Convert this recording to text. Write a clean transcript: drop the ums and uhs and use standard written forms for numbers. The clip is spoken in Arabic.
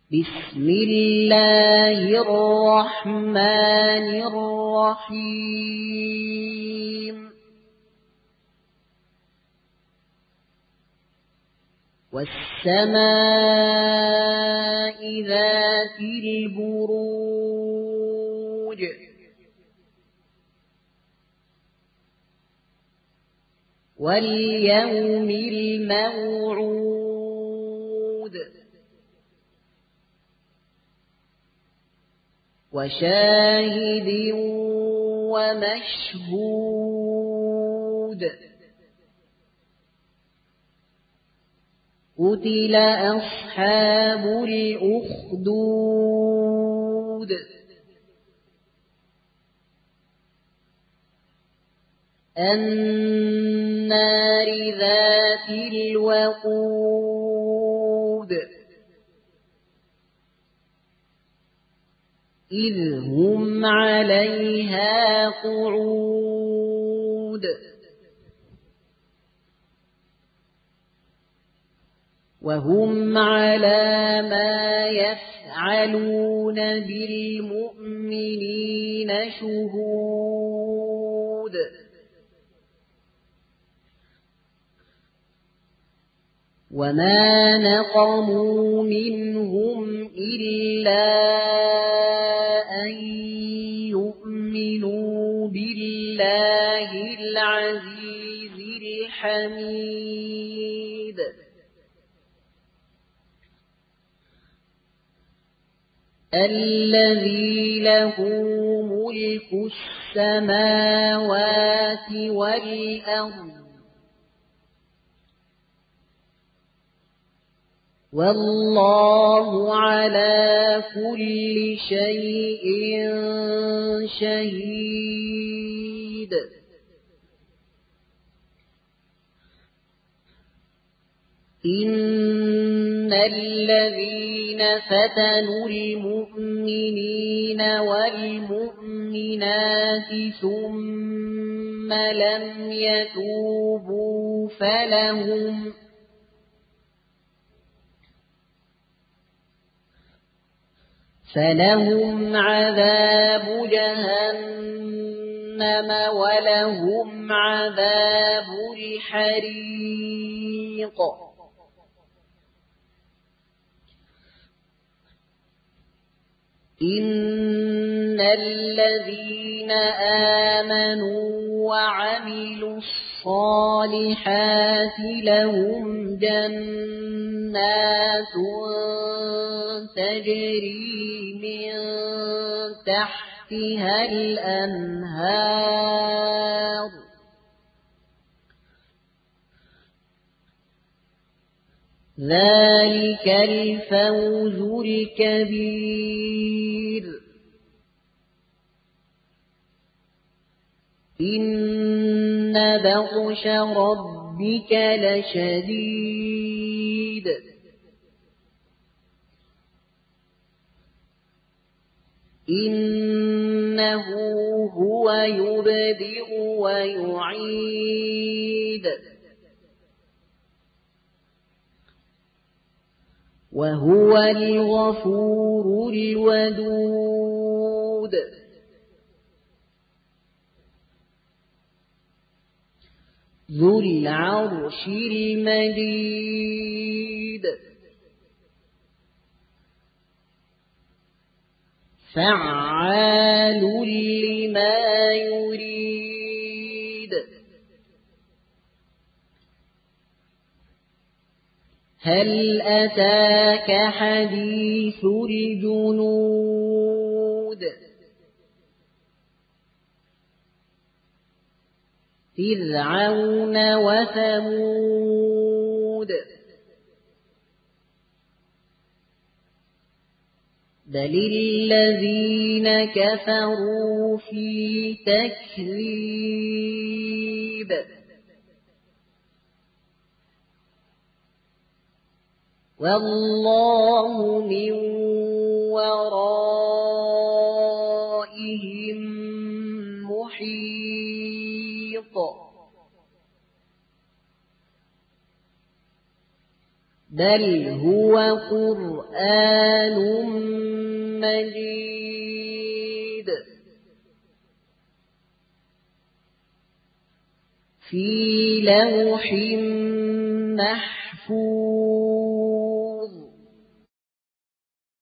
بسم الله الرحمن الرحيم والسماء ذات البروج واليوم الموعود وشاهد ومشهود قتل أصحاب الأخدود النار ذات الوقود إذ هم عليها قعود وهم على ما يفعلون بالمؤمنين شهود وما نقموا منهم إلا أن يؤمنوا بالله العزيز الحميد الذي له ملك السماوات والأرض والله على كل شيء شهيد إن الذين فتنوا المؤمنين والمؤمنات ثم لم يتوبوا فلهم عذاب جهنم ولهم عذاب الحريق إن الذين آمنوا وعملوا الصالحات لهم جنات تجري من تحتها الأنهار ذلك الفوز الكبير إن بطش ربك لشديد إنه هو يبدئ ويعيد وهو الغفور الودود ذو العرش المجيد فعال لما يريد هل أتاك حديث الجنود فرعون وثمود بل الذين كفروا في تكذيب والله من ورائهم محيط بل هو قرآن مجيد في لوح محفوظ